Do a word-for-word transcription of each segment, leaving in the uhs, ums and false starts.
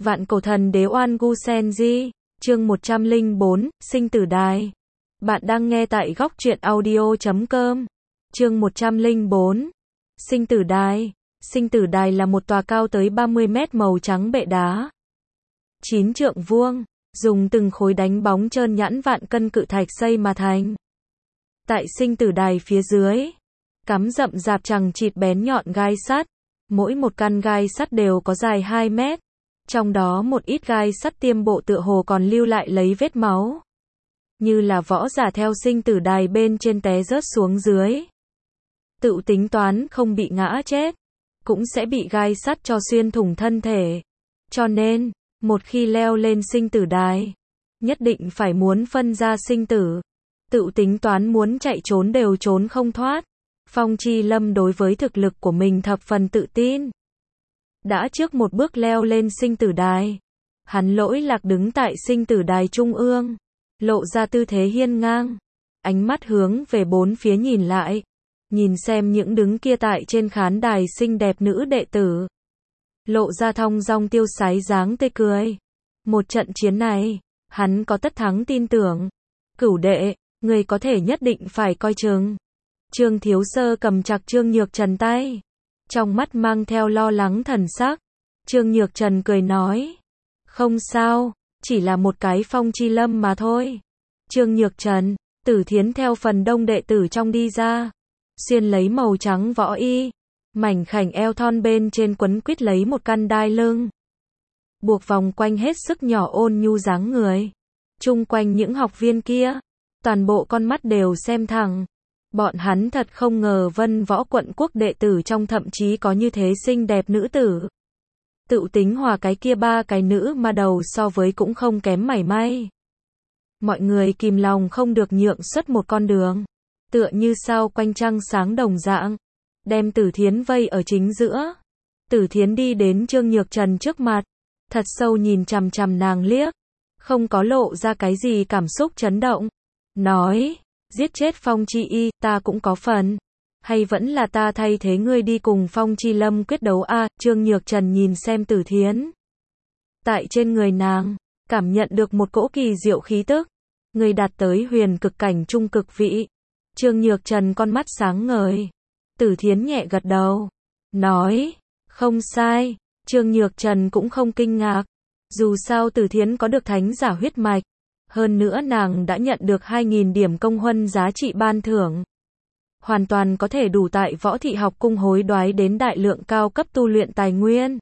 Vạn cổ thần đế Oan Gu Senji, chương một trăm lẻ bốn, sinh tử đài. Bạn đang nghe tại góc truyện audio chấm com. Chương một trăm lẻ bốn, sinh tử đài. Sinh tử đài là một tòa cao tới ba mươi mét màu trắng bệ đá. Chín trượng vuông, dùng từng khối đánh bóng trơn nhẵn vạn cân cự thạch xây mà thành. Tại sinh tử đài phía dưới, cắm rậm rạp chằng chịt bén nhọn gai sắt. Mỗi một căn gai sắt đều có dài hai mét. Trong đó một ít gai sắt tiêm bộ tựa hồ còn lưu lại lấy vết máu. Như là võ giả theo sinh tử đài bên trên té rớt xuống dưới. Tự tính toán không bị ngã chết, cũng sẽ bị gai sắt cho xuyên thủng thân thể. Cho nên, một khi leo lên sinh tử đài, nhất định phải muốn phân ra sinh tử. Tự tính toán muốn chạy trốn đều trốn không thoát. Phong Chi Lâm đối với thực lực của mình thập phần tự tin. Đã trước một bước leo lên sinh tử đài. Hắn lỗi lạc đứng tại sinh tử đài trung ương, lộ ra tư thế hiên ngang. Ánh mắt hướng về bốn phía nhìn lại. Nhìn xem những đứng kia tại trên khán đài xinh đẹp nữ đệ tử. Lộ ra thong dong tiêu sái dáng tươi cười. Một trận chiến này, hắn có tất thắng tin tưởng. Cửu đệ, người có thể nhất định phải coi chừng. Trương Thiếu Sơ cầm chặt Trương Nhược Trần tay. Trong mắt mang theo lo lắng thần sắc. Trương Nhược Trần cười nói. Không sao, chỉ là một cái Phong Chi Lâm mà thôi. Trương Nhược Trần, Tử Thiến theo phần đông đệ tử trong đi ra. Xuyên lấy màu trắng võ y. Mảnh khảnh eo thon bên trên quấn quít lấy một căn đai lưng. Buộc vòng quanh hết sức nhỏ ôn nhu dáng người. Chung quanh những học viên kia. Toàn bộ con mắt đều xem thẳng. Bọn hắn thật không ngờ Vân Võ quận quốc đệ tử trong thậm chí có như thế xinh đẹp nữ tử. Tự tính hòa cái kia ba cái nữ mà đầu so với cũng không kém mảy may. Mọi người kìm lòng không được nhượng xuất một con đường. Tựa như sao quanh trăng sáng đồng dạng. Đem Tử Thiến vây ở chính giữa. Tử Thiến đi đến Trương Nhược Trần trước mặt. Thật sâu nhìn chằm chằm nàng liếc. Không có lộ ra cái gì cảm xúc chấn động. Nói. Giết chết Phong Chi Y, ta cũng có phần. Hay vẫn là ta thay thế ngươi đi cùng Phong Chi Lâm quyết đấu a? À, Trương Nhược Trần nhìn xem Tử Thiến. Tại trên người nàng, cảm nhận được một cỗ kỳ diệu khí tức. Người đạt tới huyền cực cảnh trung cực vị. Trương Nhược Trần con mắt sáng ngời. Tử Thiến nhẹ gật đầu. Nói, không sai. Trương Nhược Trần cũng không kinh ngạc. Dù sao Tử Thiến có được thánh giả huyết mạch. Hơn nữa nàng đã nhận được hai nghìn điểm công huân giá trị ban thưởng. Hoàn toàn có thể đủ tại Võ Thị học cung hối đoái đến đại lượng cao cấp tu luyện tài nguyên.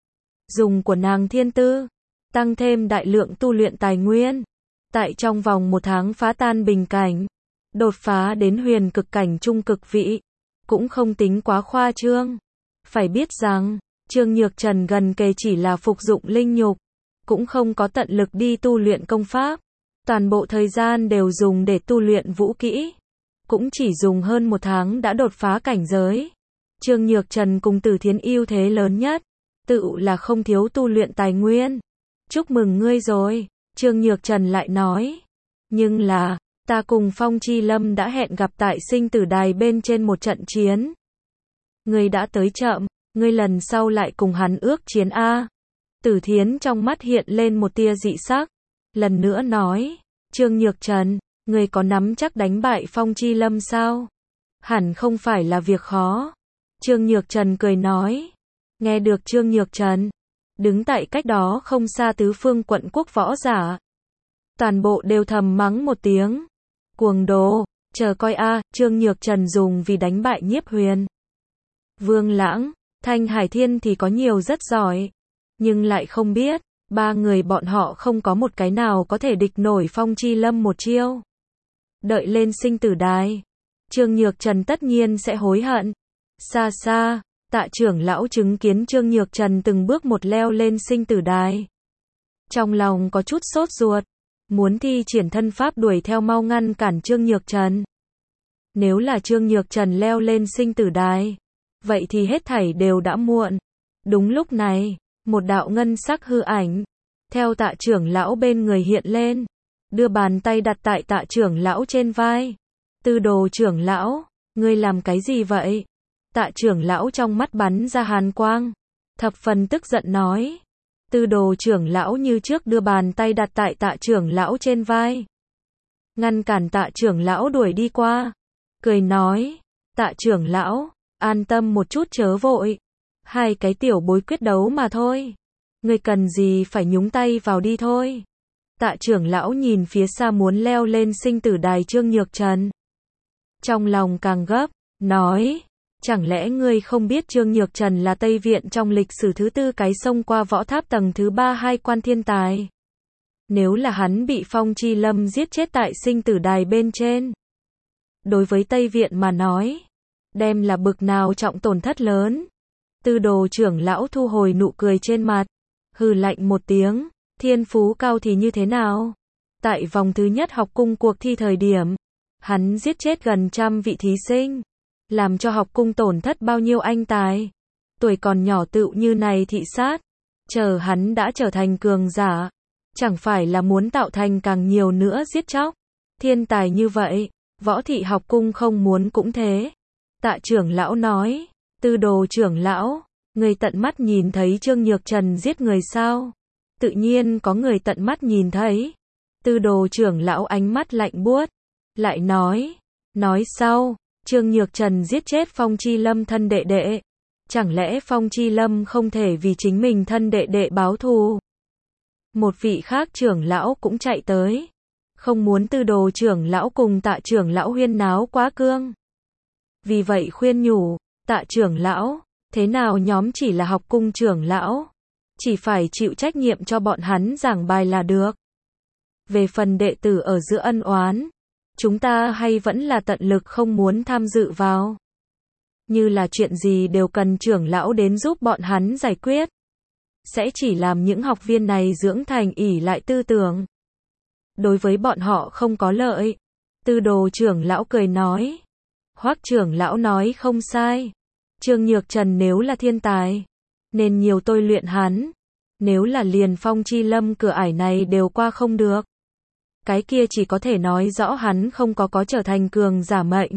Dùng của nàng thiên tư, tăng thêm đại lượng tu luyện tài nguyên. Tại trong vòng một tháng phá tan bình cảnh, đột phá đến huyền cực cảnh trung cực vị. Cũng không tính quá khoa trương. Phải biết rằng, Trương Nhược Trần gần kề chỉ là phục dụng linh nhục. Cũng không có tận lực đi tu luyện công pháp. Toàn bộ thời gian đều dùng để tu luyện vũ kỹ. Cũng chỉ dùng hơn một tháng đã đột phá cảnh giới. Trương Nhược Trần cùng Tử Thiến ưu thế lớn nhất. Tự là không thiếu tu luyện tài nguyên. Chúc mừng ngươi rồi. Trương Nhược Trần lại nói. Nhưng là, ta cùng Phong Chi Lâm đã hẹn gặp tại sinh tử đài bên trên một trận chiến. Ngươi đã tới chậm. Ngươi lần sau lại cùng hắn ước chiến A. Tử Thiến trong mắt hiện lên một tia dị sắc. Lần nữa nói, Trương Nhược Trần, người có nắm chắc đánh bại Phong Chi Lâm sao? Hẳn không phải là việc khó. Trương Nhược Trần cười nói. Nghe được Trương Nhược Trần, đứng tại cách đó không xa tứ phương quận quốc võ giả. Toàn bộ đều thầm mắng một tiếng. Cuồng đồ, chờ coi a. À, Trương Nhược Trần dùng vì đánh bại Nhiếp Huyền. Vương Lãng, Thanh Hải Thiên thì có nhiều rất giỏi. Nhưng lại không biết. Ba người bọn họ không có một cái nào có thể địch nổi Phong Chi Lâm một chiêu. Đợi lên sinh tử đài, Trương Nhược Trần tất nhiên sẽ hối hận. Xa xa, Tạ trưởng lão chứng kiến Trương Nhược Trần từng bước một leo lên sinh tử đài. Trong lòng có chút sốt ruột, muốn thi triển thân pháp đuổi theo mau ngăn cản Trương Nhược Trần. Nếu là Trương Nhược Trần leo lên sinh tử đài, vậy thì hết thảy đều đã muộn. Đúng lúc này, một đạo ngân sắc hư ảnh, theo Tạ trưởng lão bên người hiện lên, đưa bàn tay đặt tại Tạ trưởng lão trên vai. Tư Đồ trưởng lão, ngươi làm cái gì vậy? Tạ trưởng lão trong mắt bắn ra hàn quang, thập phần tức giận nói. Tư Đồ trưởng lão như trước đưa bàn tay đặt tại Tạ trưởng lão trên vai, ngăn cản Tạ trưởng lão đuổi đi qua, cười nói, Tạ trưởng lão, an tâm một chút chớ vội, hai cái tiểu bối quyết đấu mà thôi, ngươi cần gì phải nhúng tay vào đi thôi. Tạ trưởng lão nhìn phía xa muốn leo lên sinh tử đài Trương Nhược Trần, trong lòng càng gấp, nói, chẳng lẽ ngươi không biết Trương Nhược Trần là Tây Viện trong lịch sử thứ tư cái xông qua võ tháp tầng thứ ba hai quan thiên tài. Nếu là hắn bị Phong Chi Lâm giết chết tại sinh tử đài bên trên, đối với Tây Viện mà nói, đem là bực nào trọng tổn thất lớn. Tư Đồ trưởng lão thu hồi nụ cười trên mặt, hừ lạnh một tiếng, thiên phú cao thì như thế nào? Tại vòng thứ nhất học cung cuộc thi thời điểm, hắn giết chết gần trăm vị thí sinh, làm cho học cung tổn thất bao nhiêu anh tài. Tuổi còn nhỏ tựu như này thị sát, chờ hắn đã trở thành cường giả, chẳng phải là muốn tạo thành càng nhiều nữa giết chóc. Thiên tài như vậy, võ thị học cung không muốn cũng thế. Tạ trưởng lão nói, Tư Đồ trưởng lão, người tận mắt nhìn thấy Trương Nhược Trần giết người sao? Tự nhiên có người tận mắt nhìn thấy. Tư Đồ trưởng lão ánh mắt lạnh buốt, lại nói, nói sau, Trương Nhược Trần giết chết Phong Chi Lâm thân đệ đệ. Chẳng lẽ Phong Chi Lâm không thể vì chính mình thân đệ đệ báo thù? Một vị khác trưởng lão cũng chạy tới, không muốn Tư Đồ trưởng lão cùng Tạ trưởng lão huyên náo quá cương. Vì vậy khuyên nhủ, Tạ trưởng lão, thế nào nhóm chỉ là học cung trưởng lão, chỉ phải chịu trách nhiệm cho bọn hắn giảng bài là được. Về phần đệ tử ở giữa ân oán, chúng ta hay vẫn là tận lực không muốn tham dự vào. Như là chuyện gì đều cần trưởng lão đến giúp bọn hắn giải quyết, sẽ chỉ làm những học viên này dưỡng thành ỷ lại tư tưởng. Đối với bọn họ không có lợi. Tư Đồ trưởng lão cười nói. Hoắc trưởng lão nói không sai. Trương Nhược Trần nếu là thiên tài, nên nhiều tôi luyện hắn. Nếu là liền Phong Chi Lâm cửa ải này đều qua không được, cái kia chỉ có thể nói rõ hắn không có có trở thành cường giả mệnh.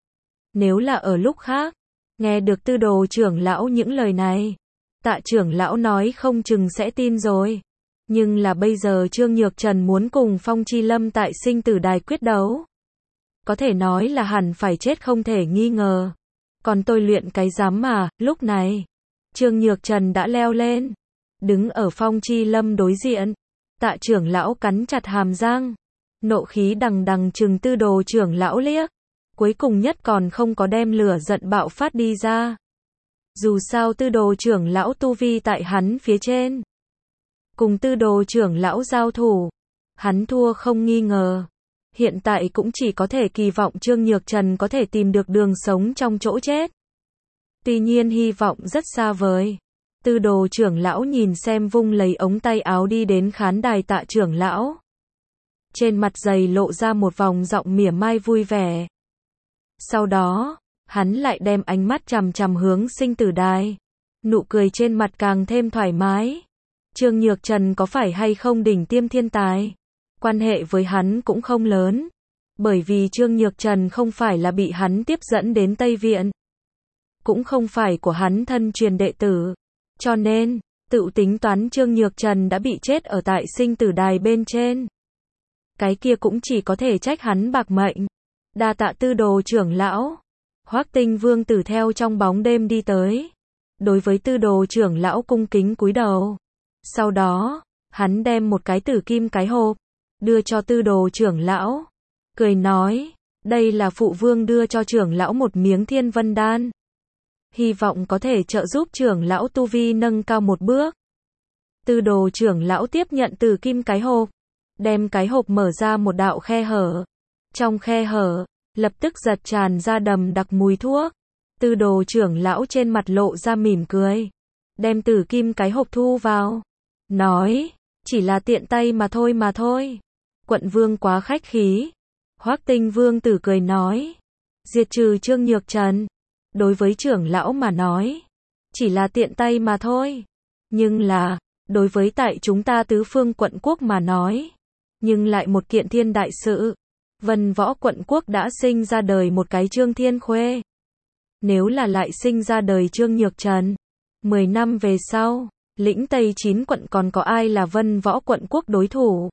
Nếu là ở lúc khác, nghe được Tư Đồ trưởng lão những lời này, Tạ trưởng lão nói không chừng sẽ tin rồi. Nhưng là bây giờ Trương Nhược Trần muốn cùng Phong Chi Lâm tại sinh tử đài quyết đấu, có thể nói là hẳn phải chết không thể nghi ngờ. Còn tôi luyện cái dám mà. Lúc này, Trương Nhược Trần đã leo lên, đứng ở Phong Chi Lâm đối diện. Tạ trưởng lão cắn chặt hàm răng, nộ khí đằng đằng trừng Tư Đồ trưởng lão liếc, cuối cùng nhất còn không có đem lửa giận bạo phát đi ra. Dù sao Tư Đồ trưởng lão tu vi tại hắn phía trên, cùng Tư Đồ trưởng lão giao thủ, hắn thua không nghi ngờ. Hiện tại cũng chỉ có thể kỳ vọng Trương Nhược Trần có thể tìm được đường sống trong chỗ chết. Tuy nhiên hy vọng rất xa vời. Tư Đồ trưởng lão nhìn xem vung lấy ống tay áo đi đến khán đài Tạ trưởng lão. Trên mặt dày lộ ra một vòng giọng mỉa mai vui vẻ. Sau đó, hắn lại đem ánh mắt chằm chằm hướng sinh tử đài. Nụ cười trên mặt càng thêm thoải mái. Trương Nhược Trần có phải hay không đỉnh tiêm thiên tài, quan hệ với hắn cũng không lớn. Bởi vì Trương Nhược Trần không phải là bị hắn tiếp dẫn đến Tây Viện, cũng không phải của hắn thân truyền đệ tử. Cho nên, tự tính toán Trương Nhược Trần đã bị chết ở tại sinh tử đài bên trên, cái kia cũng chỉ có thể trách hắn bạc mệnh. Đa tạ Tư Đồ trưởng lão. Hoắc Tinh Vương tử theo trong bóng đêm đi tới, đối với Tư Đồ trưởng lão cung kính cúi đầu. Sau đó, hắn đem một cái tử kim cái hộp đưa cho Tư Đồ trưởng lão, cười nói, đây là phụ vương đưa cho trưởng lão một miếng Thiên Vân đan, hy vọng có thể trợ giúp trưởng lão tu vi nâng cao một bước. Tư Đồ trưởng lão tiếp nhận tử kim cái hộp, đem cái hộp mở ra một đạo khe hở. Trong khe hở, lập tức giật tràn ra đầm đặc mùi thuốc. Tư Đồ trưởng lão trên mặt lộ ra mỉm cười, đem tử kim cái hộp thu vào, nói, chỉ là tiện tay mà thôi mà thôi. Quận vương quá khách khí. Hoắc Tinh Vương tử cười nói, diệt trừ Trương Nhược Trần, đối với trưởng lão mà nói, chỉ là tiện tay mà thôi. Nhưng là, đối với tại chúng ta tứ phương quận quốc mà nói, nhưng lại một kiện thiên đại sự. Vân Võ quận quốc đã sinh ra đời một cái Trương Thiên Khuê. Nếu là lại sinh ra đời Trương Nhược Trần, mười năm về sau, lĩnh Tây chín quận còn có ai là Vân Võ quận quốc đối thủ.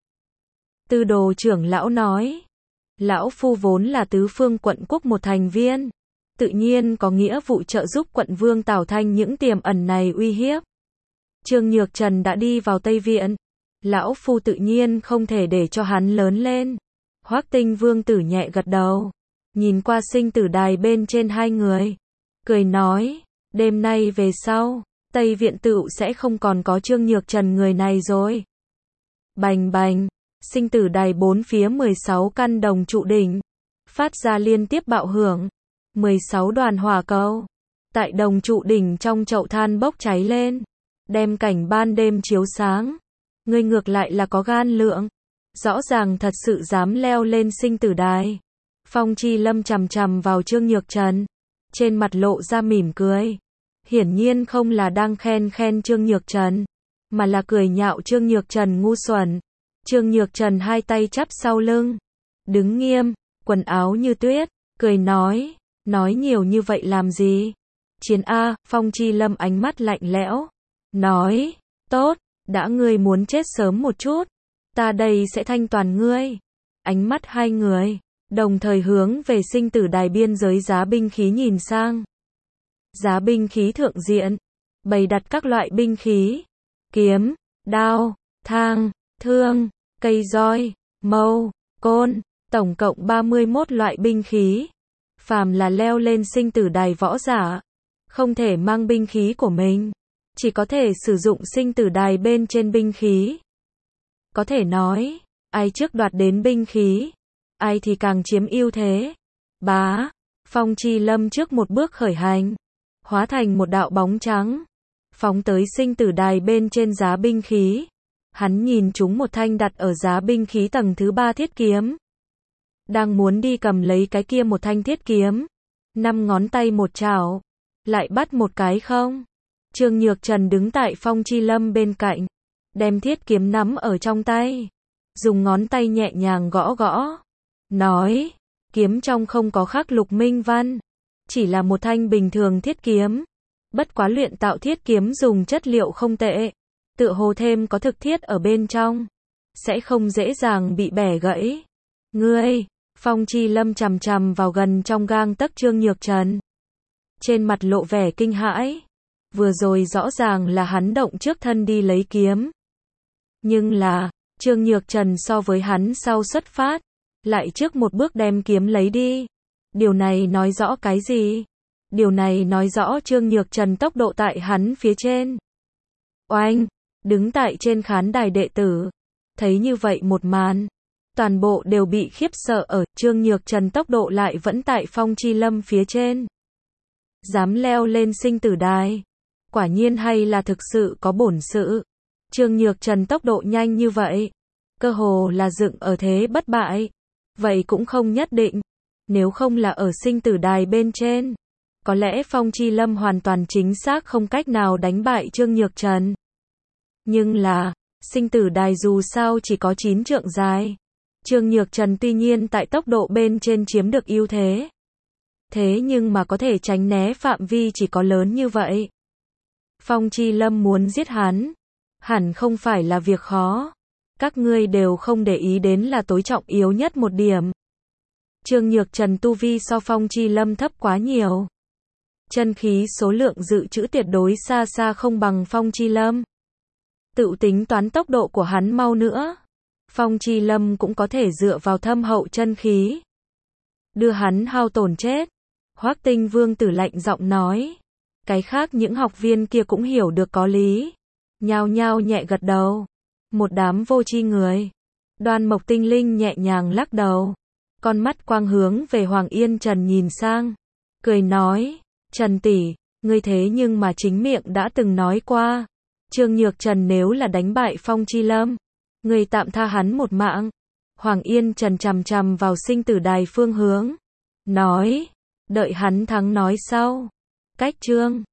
Tư đồ trưởng lão nói, lão phu vốn là tứ phương quận quốc một thành viên, tự nhiên có nghĩa vụ trợ giúp quận vương Tào Thanh những tiềm ẩn này uy hiếp. Trương Nhược Trần đã đi vào Tây Viện, lão phu tự nhiên không thể để cho hắn lớn lên. Hoắc Tinh Vương tử nhẹ gật đầu, nhìn qua sinh tử đài bên trên hai người, cười nói, đêm nay về sau, Tây Viện tựu sẽ không còn có Trương Nhược Trần người này rồi. Bành bành, sinh tử đài bốn phía mười sáu căn đồng trụ đỉnh, phát ra liên tiếp bạo hưởng, mười sáu đoàn hỏa cầu, tại đồng trụ đỉnh trong chậu than bốc cháy lên, đem cảnh ban đêm chiếu sáng. Ngươi ngược lại là có gan lượng, rõ ràng thật sự dám leo lên sinh tử đài. Phong Chi Lâm chằm chằm vào Trương Nhược Trần, trên mặt lộ ra mỉm cười. Hiển nhiên không là đang khen khen Trương Nhược Trần, mà là cười nhạo Trương Nhược Trần ngu xuẩn. Trương Nhược Trần hai tay chắp sau lưng, đứng nghiêm, quần áo như tuyết, cười nói, nói nhiều như vậy làm gì? Chiến A, Phong Chi Lâm ánh mắt lạnh lẽo, nói, tốt, đã ngươi muốn chết sớm một chút, ta đây sẽ thanh toàn ngươi. Ánh mắt hai người, đồng thời hướng về sinh tử đài biên giới giá binh khí nhìn sang. Giá binh khí thượng diện, bày đặt các loại binh khí, kiếm, đao, thang, thương, cây roi, mâu, côn, tổng cộng ba mươi mốt loại binh khí. Phàm là leo lên sinh tử đài võ giả, không thể mang binh khí của mình, chỉ có thể sử dụng sinh tử đài bên trên binh khí. Có thể nói, ai trước đoạt đến binh khí, ai thì càng chiếm ưu thế. Bá, Phong Chi Lâm trước một bước khởi hành, hóa thành một đạo bóng trắng, phóng tới sinh tử đài bên trên giá binh khí. Hắn nhìn chúng một thanh đặt ở giá binh khí tầng thứ ba thiết kiếm, đang muốn đi cầm lấy cái kia một thanh thiết kiếm, năm ngón tay một chảo, lại bắt một cái không. Trương Nhược Trần đứng tại Phong Chi Lâm bên cạnh, đem thiết kiếm nắm ở trong tay, dùng ngón tay nhẹ nhàng gõ gõ, nói, kiếm trong không có khắc lục minh văn, chỉ là một thanh bình thường thiết kiếm, bất quá luyện tạo thiết kiếm dùng chất liệu không tệ, tựa hồ thêm có thực thiết ở bên trong, sẽ không dễ dàng bị bẻ gãy. Ngươi, Phong Chi Lâm chằm chằm vào gần trong gang tấc Trương Nhược Trần, trên mặt lộ vẻ kinh hãi. Vừa rồi rõ ràng là hắn động trước thân đi lấy kiếm, nhưng là, Trương Nhược Trần so với hắn sau xuất phát, lại trước một bước đem kiếm lấy đi. Điều này nói rõ cái gì? Điều này nói rõ Trương Nhược Trần tốc độ tại hắn phía trên. Oanh, đứng tại trên khán đài đệ tử, thấy như vậy một màn, toàn bộ đều bị khiếp sợ. Ở Trương Nhược Trần tốc độ lại vẫn tại Phong Chi Lâm phía trên, dám leo lên sinh tử đài, quả nhiên hay là thực sự có bổn sự. Trương Nhược Trần tốc độ nhanh như vậy, cơ hồ là dựng ở thế bất bại. Vậy cũng không nhất định, nếu không là ở sinh tử đài bên trên, có lẽ Phong Chi Lâm hoàn toàn chính xác không cách nào đánh bại Trương Nhược Trần. Nhưng là, sinh tử đài dù sao chỉ có chín trượng dài. Trương Nhược Trần tuy nhiên tại tốc độ bên trên chiếm được ưu thế, thế nhưng mà có thể tránh né phạm vi chỉ có lớn như vậy. Phong Chi Lâm muốn giết hắn, hẳn không phải là việc khó. Các ngươi đều không để ý đến là tối trọng yếu nhất một điểm. Trương Nhược Trần tu vi so Phong Chi Lâm thấp quá nhiều. Chân khí số lượng dự trữ tuyệt đối xa xa không bằng Phong Chi Lâm. Tự tính toán tốc độ của hắn mau nữa, Phong Chi Lâm cũng có thể dựa vào thâm hậu chân khí đưa hắn hao tổn chết. Hoắc Tinh Vương tử lạnh giọng nói. Cái khác những học viên kia cũng hiểu được có lý, nhao nhao nhẹ gật đầu. Một đám vô tri người. Đoan Mộc Tinh Linh nhẹ nhàng lắc đầu, con mắt quang hướng về Hoàng Yên Trần nhìn sang, cười nói, Trần tỷ, ngươi thế nhưng mà chính miệng đã từng nói qua, Trương Nhược Trần nếu là đánh bại Phong Chi Lâm, ngươi tạm tha hắn một mạng. Hoàng Yên Trần chằm chằm vào sinh tử đài phương hướng, nói, đợi hắn thắng nói sau. Cách Trương